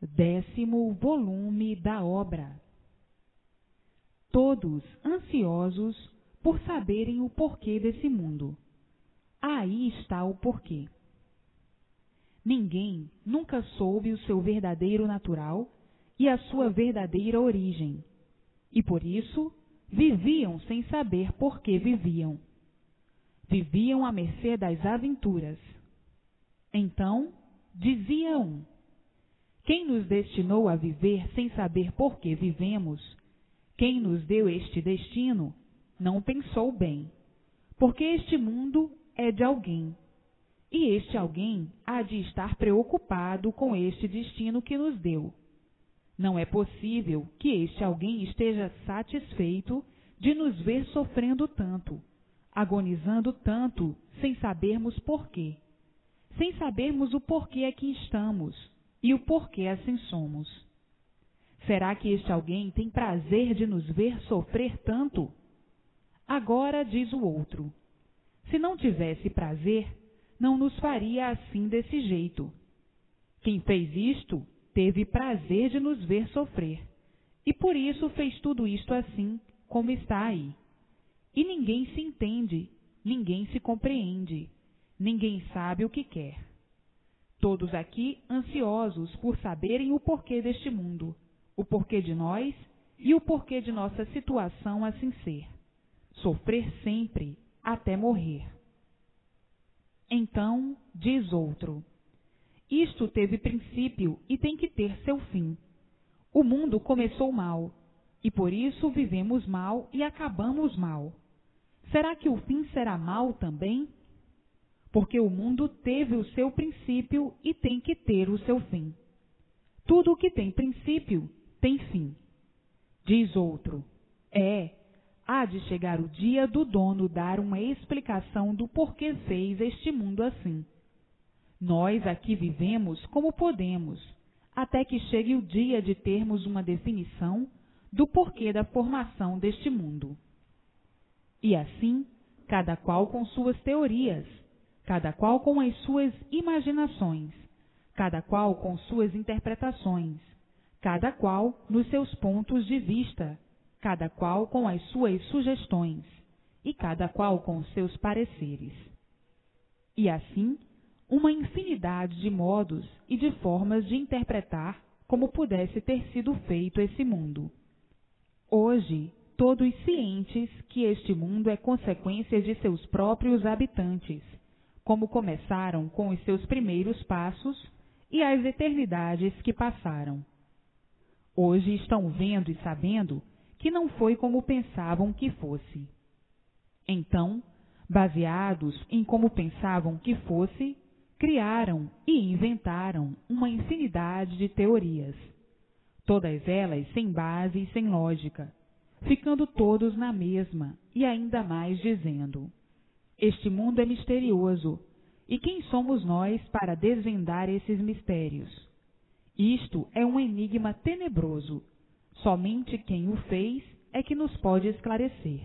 10º volume da obra. Todos ansiosos por saberem o porquê desse mundo. Aí está o porquê. Ninguém nunca soube o seu verdadeiro natural e a sua verdadeira origem, e por isso viviam sem saber por que viviam. Viviam à mercê das aventuras. Então, dizia um: quem nos destinou a viver sem saber por que vivemos, quem nos deu este destino, não pensou bem, porque este mundo é de alguém, e este alguém há de estar preocupado com este destino que nos deu. Não é possível que este alguém esteja satisfeito de nos ver sofrendo tanto, agonizando tanto, sem sabermos porquê, sem sabermos o porquê aqui estamos e o porquê assim somos. Será que este alguém tem prazer de nos ver sofrer tanto? Agora diz o outro: se não tivesse prazer, não nos faria assim desse jeito. Quem fez isto teve prazer de nos ver sofrer, e por isso fez tudo isto assim, como está aí. E ninguém se entende, ninguém se compreende, ninguém sabe o que quer. Todos aqui ansiosos por saberem o porquê deste mundo, o porquê de nós e o porquê de nossa situação assim ser. Sofrer sempre, até morrer. Então, diz outro: isto teve princípio e tem que ter seu fim. O mundo começou mal, e por isso vivemos mal e acabamos mal. Será que o fim será mal também? Porque o mundo teve o seu princípio e tem que ter o seu fim. Tudo o que tem princípio tem fim. Diz outro: há de chegar o dia do dono dar uma explicação do porquê fez este mundo assim. Nós aqui vivemos como podemos, até que chegue o dia de termos uma definição do porquê da formação deste mundo. E assim, cada qual com suas teorias, cada qual com as suas imaginações, cada qual com suas interpretações, cada qual nos seus pontos de vista, cada qual com as suas sugestões, e cada qual com seus pareceres. E assim, uma infinidade de modos e de formas de interpretar como pudesse ter sido feito esse mundo. Hoje, todos cientes que este mundo é consequência de seus próprios habitantes, como começaram com os seus primeiros passos e as eternidades que passaram. Hoje estão vendo e sabendo que não foi como pensavam que fosse. Então, baseados em como pensavam que fosse, criaram e inventaram uma infinidade de teorias, todas elas sem base e sem lógica, ficando todos na mesma e ainda mais dizendo: este mundo é misterioso, e quem somos nós para desvendar esses mistérios? Isto é um enigma tenebroso, somente quem o fez é que nos pode esclarecer.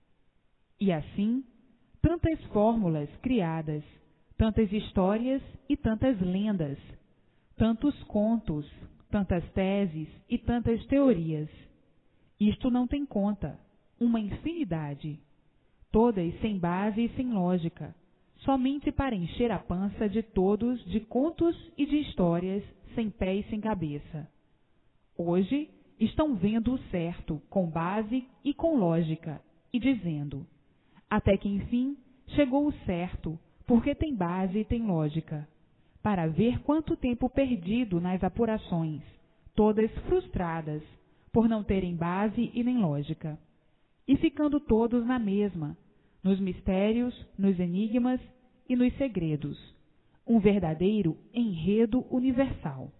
E assim, tantas fórmulas criadas, tantas histórias e tantas lendas, tantos contos, tantas teses e tantas teorias. Isto não tem conta, uma infinidade, todas sem base e sem lógica, somente para encher a pança de todos de contos e de histórias sem pé e sem cabeça. Hoje estão vendo o certo com base e com lógica e dizendo: até que enfim chegou o certo, porque tem base e tem lógica, para ver quanto tempo perdido nas apurações, todas frustradas, por não terem base e nem lógica, e ficando todos na mesma, nos mistérios, nos enigmas e nos segredos, um verdadeiro enredo universal.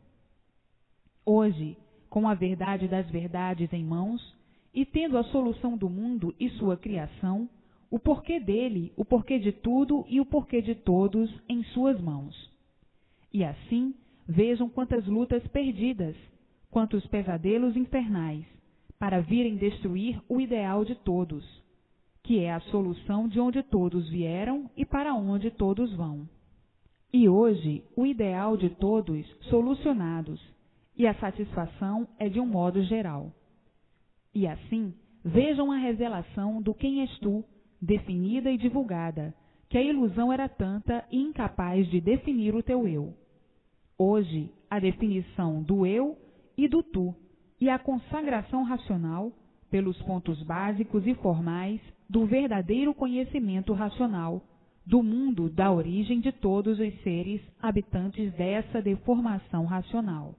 Hoje, com a verdade das verdades em mãos, e tendo a solução do mundo e sua criação, o porquê dele, o porquê de tudo e o porquê de todos em suas mãos. E assim, vejam quantas lutas perdidas, quantos pesadelos infernais, para virem destruir o ideal de todos, que é a solução de onde todos vieram e para onde todos vão. E hoje, o ideal de todos solucionados e a satisfação é de um modo geral. E assim, vejam a revelação do quem és tu, definida e divulgada, que a ilusão era tanta e incapaz de definir o teu eu. Hoje, a definição do eu e do tu, e a consagração racional, pelos pontos básicos e formais, do verdadeiro conhecimento racional, do mundo da origem de todos os seres habitantes dessa deformação racional.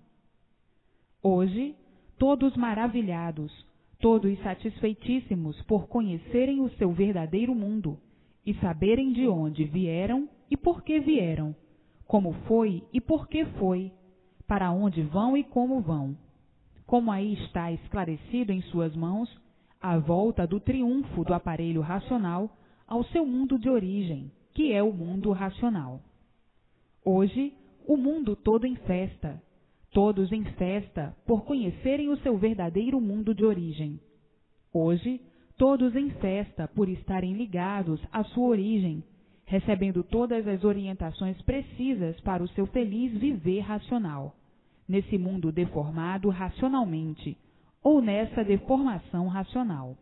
Hoje, todos maravilhados, todos satisfeitíssimos por conhecerem o seu verdadeiro mundo e saberem de onde vieram e por que vieram, como foi e por que foi, para onde vão e como vão. Como aí está esclarecido em suas mãos, a volta do triunfo do aparelho racional ao seu mundo de origem, que é o mundo racional. Hoje, o mundo todo em festa, todos em festa por conhecerem o seu verdadeiro mundo de origem. Hoje, todos em festa por estarem ligados à sua origem, recebendo todas as orientações precisas para o seu feliz viver racional, nesse mundo deformado racionalmente, ou nessa deformação racional.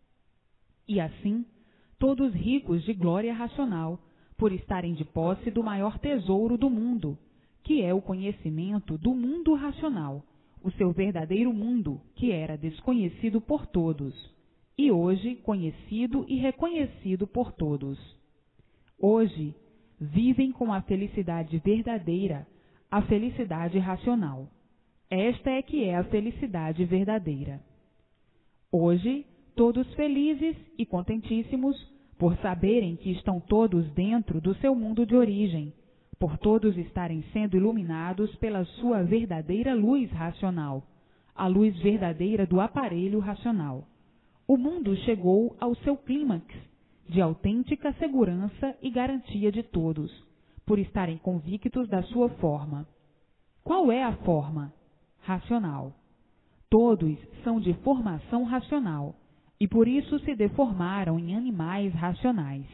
E assim, todos ricos de glória racional, por estarem de posse do maior tesouro do mundo, que é o conhecimento do mundo racional, o seu verdadeiro mundo, que era desconhecido por todos, e hoje conhecido e reconhecido por todos. Hoje, vivem com a felicidade verdadeira, a felicidade racional. Esta é que é a felicidade verdadeira. Hoje, todos felizes e contentíssimos, por saberem que estão todos dentro do seu mundo de origem, por todos estarem sendo iluminados pela sua verdadeira luz racional, a luz verdadeira do aparelho racional. O mundo chegou ao seu clímax de autêntica segurança e garantia de todos, por estarem convictos da sua forma. Qual é a forma? Racional. Todos são de formação racional, e por isso se deformaram em animais racionais.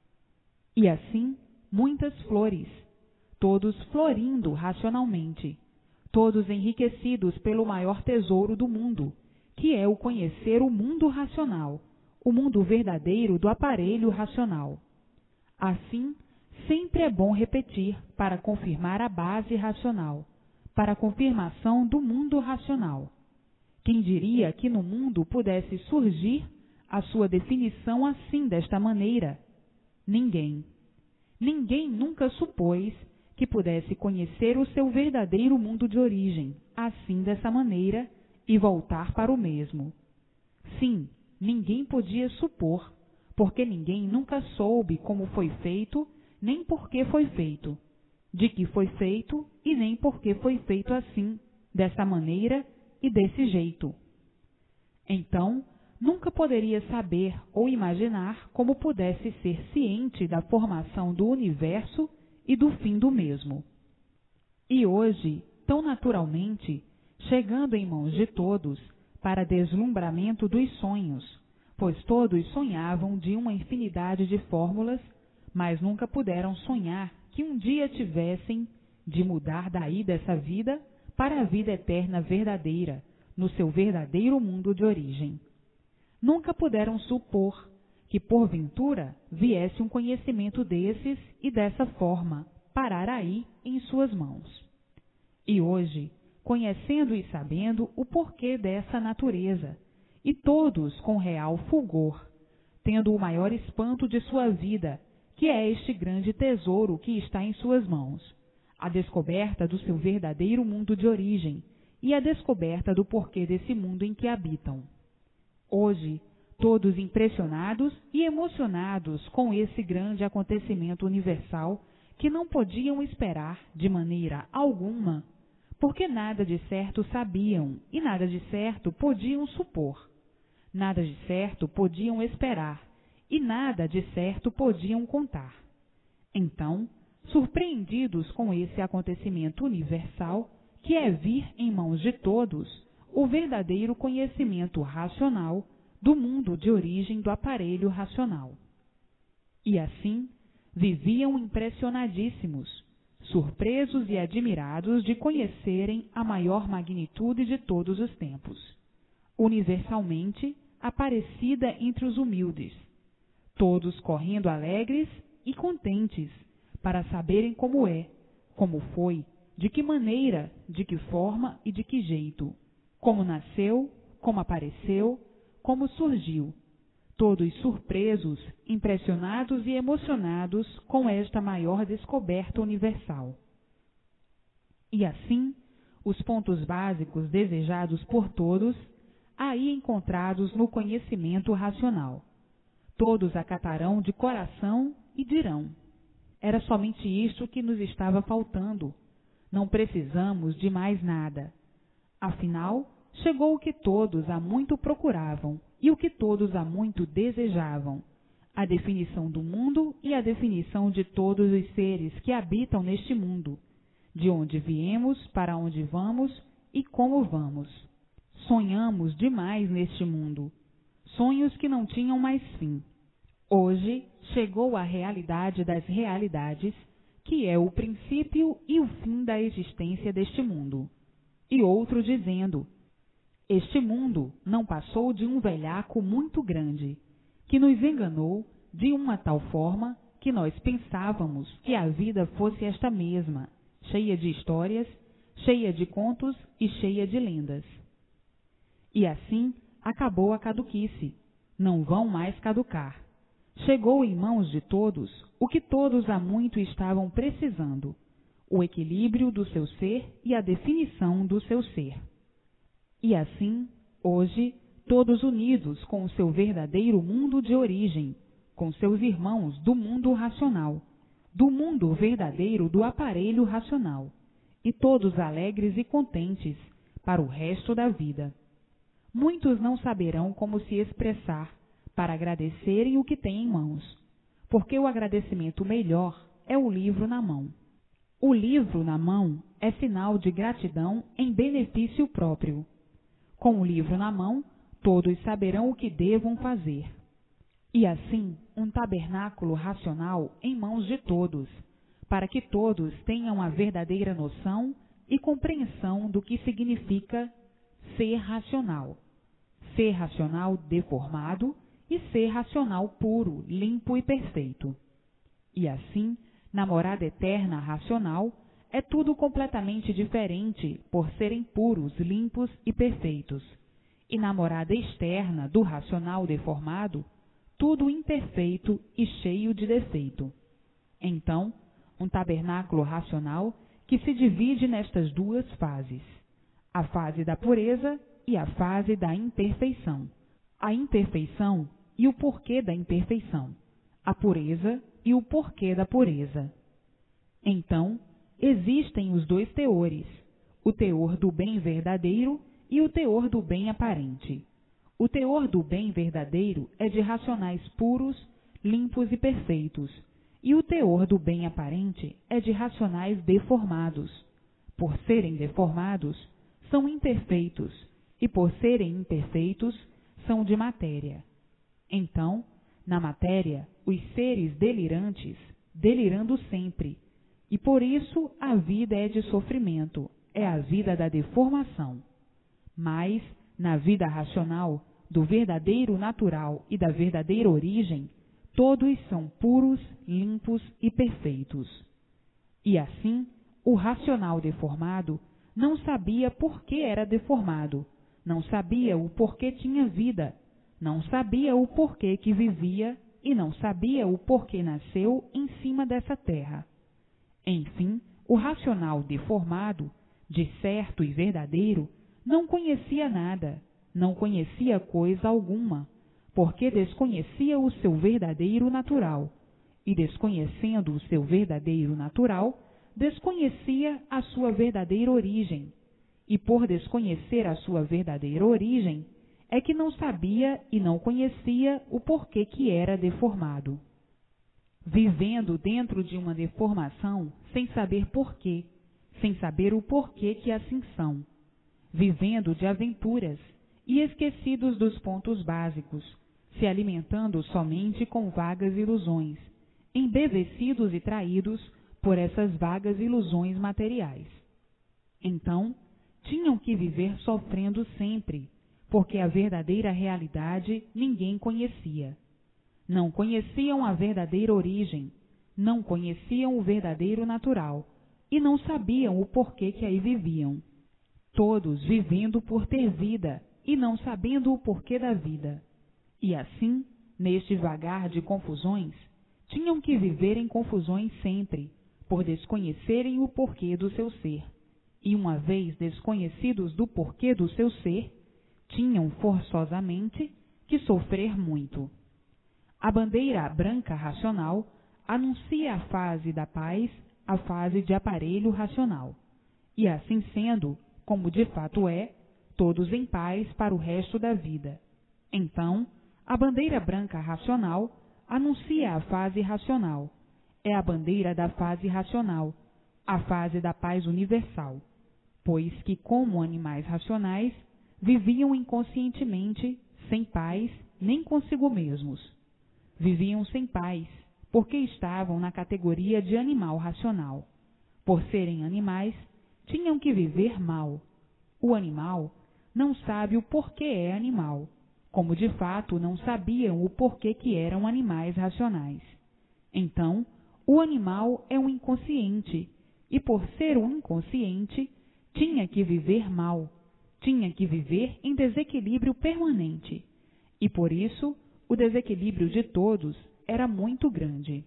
E assim, muitas flores, todos florindo racionalmente, todos enriquecidos pelo maior tesouro do mundo, que é o conhecer o mundo racional, o mundo verdadeiro do aparelho racional. Assim, sempre é bom repetir para confirmar a base racional, para a confirmação do mundo racional. Quem diria que no mundo pudesse surgir a sua definição assim, desta maneira? Ninguém. Ninguém nunca supôs que pudesse conhecer o seu verdadeiro mundo de origem, assim dessa maneira, e voltar para o mesmo. Sim, ninguém podia supor, porque ninguém nunca soube como foi feito, nem por que foi feito, de que foi feito e nem por que foi feito assim, dessa maneira e desse jeito. Então, nunca poderia saber ou imaginar como pudesse ser ciente da formação do universo e do fim do mesmo. E hoje, tão naturalmente, chegando em mãos de todos, para deslumbramento dos sonhos, pois todos sonhavam de uma infinidade de fórmulas, mas nunca puderam sonhar que um dia tivessem de mudar daí dessa vida para a vida eterna verdadeira, no seu verdadeiro mundo de origem. Nunca puderam supor que, porventura, viesse um conhecimento desses e dessa forma, parar aí em suas mãos. E hoje, conhecendo e sabendo o porquê dessa natureza, e todos com real fulgor, tendo o maior espanto de sua vida, que é este grande tesouro que está em suas mãos, a descoberta do seu verdadeiro mundo de origem e a descoberta do porquê desse mundo em que habitam. Hoje, todos impressionados e emocionados com esse grande acontecimento universal que não podiam esperar de maneira alguma, porque nada de certo sabiam e nada de certo podiam supor, nada de certo podiam esperar e nada de certo podiam contar. Então, surpreendidos com esse acontecimento universal, que é vir em mãos de todos o verdadeiro conhecimento racional do mundo de origem do aparelho racional. E assim, viviam impressionadíssimos, surpresos e admirados de conhecerem a maior magnitude de todos os tempos, universalmente aparecida entre os humildes, todos correndo alegres e contentes para saberem como é, como foi, de que maneira, de que forma e de que jeito, como nasceu, como apareceu, como surgiu, todos surpresos, impressionados e emocionados com esta maior descoberta universal. E assim, os pontos básicos desejados por todos, aí encontrados no conhecimento racional. Todos acatarão de coração e dirão: era somente isto que nos estava faltando. Não precisamos de mais nada. Afinal, chegou o que todos há muito procuravam e o que todos há muito desejavam: a definição do mundo e a definição de todos os seres que habitam neste mundo, de onde viemos, para onde vamos e como vamos. Sonhamos demais neste mundo, sonhos que não tinham mais fim. Hoje chegou a realidade das realidades, que é o princípio e o fim da existência deste mundo. E outro dizendo: este mundo não passou de um velhaco muito grande, que nos enganou de uma tal forma que nós pensávamos que a vida fosse esta mesma, cheia de histórias, cheia de contos e cheia de lendas. E assim acabou a caduquice, não vão mais caducar. Chegou em mãos de todos o que todos há muito estavam precisando: o equilíbrio do seu ser e a definição do seu ser. E assim, hoje, todos unidos com o seu verdadeiro mundo de origem, com seus irmãos do mundo racional, do mundo verdadeiro do aparelho racional, e todos alegres e contentes para o resto da vida. Muitos não saberão como se expressar para agradecerem o que têm em mãos, porque o agradecimento melhor é o livro na mão. O livro na mão é sinal de gratidão em benefício próprio. Com o livro na mão, todos saberão o que devam fazer. E assim, um tabernáculo racional em mãos de todos, para que todos tenham a verdadeira noção e compreensão do que significa ser racional deformado e ser racional puro, limpo e perfeito. E assim, na morada eterna racional, é tudo completamente diferente por serem puros, limpos e perfeitos. E na morada externa do racional deformado, tudo imperfeito e cheio de defeito. Então, um tabernáculo racional que se divide nestas duas fases: a fase da pureza e a fase da imperfeição. A imperfeição e o porquê da imperfeição. A pureza e o porquê da pureza. Então, existem os dois teores, o teor do bem verdadeiro e o teor do bem aparente. O teor do bem verdadeiro é de racionais puros, limpos e perfeitos, e o teor do bem aparente é de racionais deformados. Por serem deformados, são imperfeitos, e por serem imperfeitos, são de matéria. Então, na matéria, os seres delirantes, delirando sempre, e por isso a vida é de sofrimento, é a vida da deformação. Mas, na vida racional, do verdadeiro natural e da verdadeira origem, todos são puros, limpos e perfeitos. E assim, o racional deformado não sabia por que era deformado, não sabia o porquê tinha vida, não sabia o porquê que vivia e não sabia o porquê nasceu em cima dessa terra. Enfim, o racional deformado, de certo e verdadeiro, não conhecia nada, não conhecia coisa alguma, porque desconhecia o seu verdadeiro natural, e desconhecendo o seu verdadeiro natural, desconhecia a sua verdadeira origem, e por desconhecer a sua verdadeira origem, é que não sabia e não conhecia o porquê que era deformado. Vivendo dentro de uma deformação sem saber porquê, sem saber o porquê que assim são. Vivendo de aventuras e esquecidos dos pontos básicos, se alimentando somente com vagas ilusões, embevecidos e traídos por essas vagas ilusões materiais. Então, tinham que viver sofrendo sempre, porque a verdadeira realidade ninguém conhecia. Não conheciam a verdadeira origem, não conheciam o verdadeiro natural e não sabiam o porquê que aí viviam. Todos vivendo por ter vida e não sabendo o porquê da vida. E assim, neste vagar de confusões, tinham que viver em confusões sempre, por desconhecerem o porquê do seu ser. E uma vez desconhecidos do porquê do seu ser, tinham forçosamente que sofrer muito. A bandeira branca racional anuncia a fase da paz, a fase de aparelho racional. E assim sendo, como de fato é, todos em paz para o resto da vida. Então, a bandeira branca racional anuncia a fase racional. É a bandeira da fase racional, a fase da paz universal, pois que, como animais racionais, viviam inconscientemente, sem paz, nem consigo mesmos. Viviam sem paz, porque estavam na categoria de animal racional. Por serem animais, tinham que viver mal. O animal não sabe o porquê é animal, como de fato não sabiam o porquê que eram animais racionais. Então, o animal é um inconsciente, e por ser um inconsciente, tinha que viver mal, tinha que viver em desequilíbrio permanente, e por isso o desequilíbrio de todos era muito grande.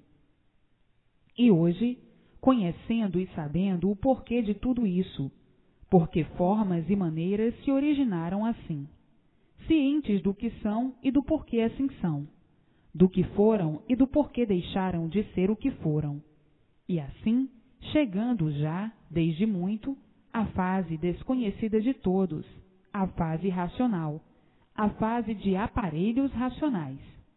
E hoje, conhecendo e sabendo o porquê de tudo isso, porque formas e maneiras se originaram assim, cientes do que são e do porquê assim são, do que foram e do porquê deixaram de ser o que foram, e assim, chegando já, desde muito, à fase desconhecida de todos, a fase racional, a fase de aparelhos racionais.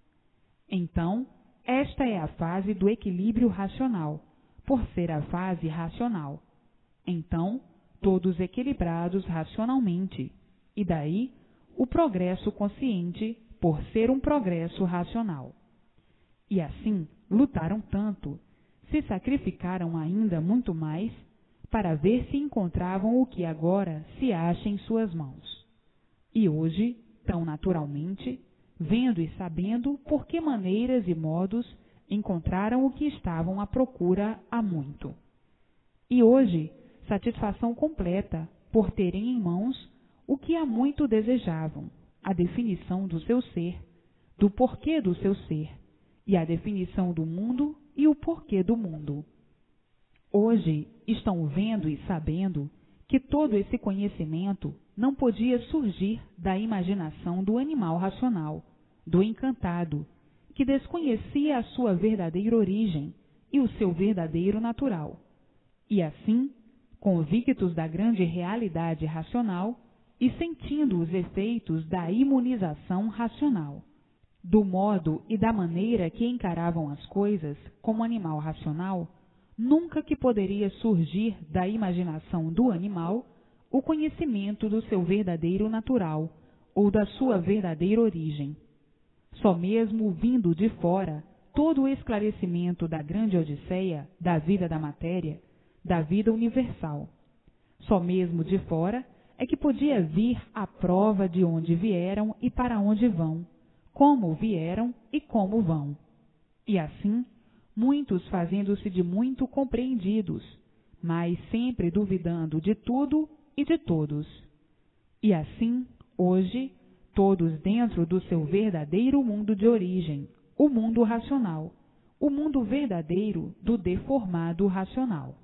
Então, esta é a fase do equilíbrio racional, por ser a fase racional. Então, todos equilibrados racionalmente, e daí o progresso consciente, por ser um progresso racional. E assim lutaram tanto, se sacrificaram ainda muito mais, para ver se encontravam o que agora se acha em suas mãos. E hoje, tão naturalmente, vendo e sabendo por que maneiras e modos encontraram o que estavam à procura há muito. E hoje, satisfação completa por terem em mãos o que há muito desejavam, a definição do seu ser, do porquê do seu ser, e a definição do mundo e o porquê do mundo. Hoje estão vendo e sabendo que todo esse conhecimento não podia surgir da imaginação do animal racional, do encantado, que desconhecia a sua verdadeira origem e o seu verdadeiro natural. E assim, convictos da grande realidade racional e sentindo os efeitos da imunização racional, do modo e da maneira que encaravam as coisas como animal racional, nunca que poderia surgir da imaginação do animal o conhecimento do seu verdadeiro natural ou da sua verdadeira origem. Só mesmo vindo de fora todo o esclarecimento da grande odisseia da vida da matéria, da vida universal. Só mesmo de fora é que podia vir a prova de onde vieram e para onde vão, como vieram e como vão. E assim, muitos fazendo-se de muito compreendidos, mas sempre duvidando de tudo e de todos. E assim, hoje, todos dentro do seu verdadeiro mundo de origem, o mundo racional, o mundo verdadeiro do deformado racional.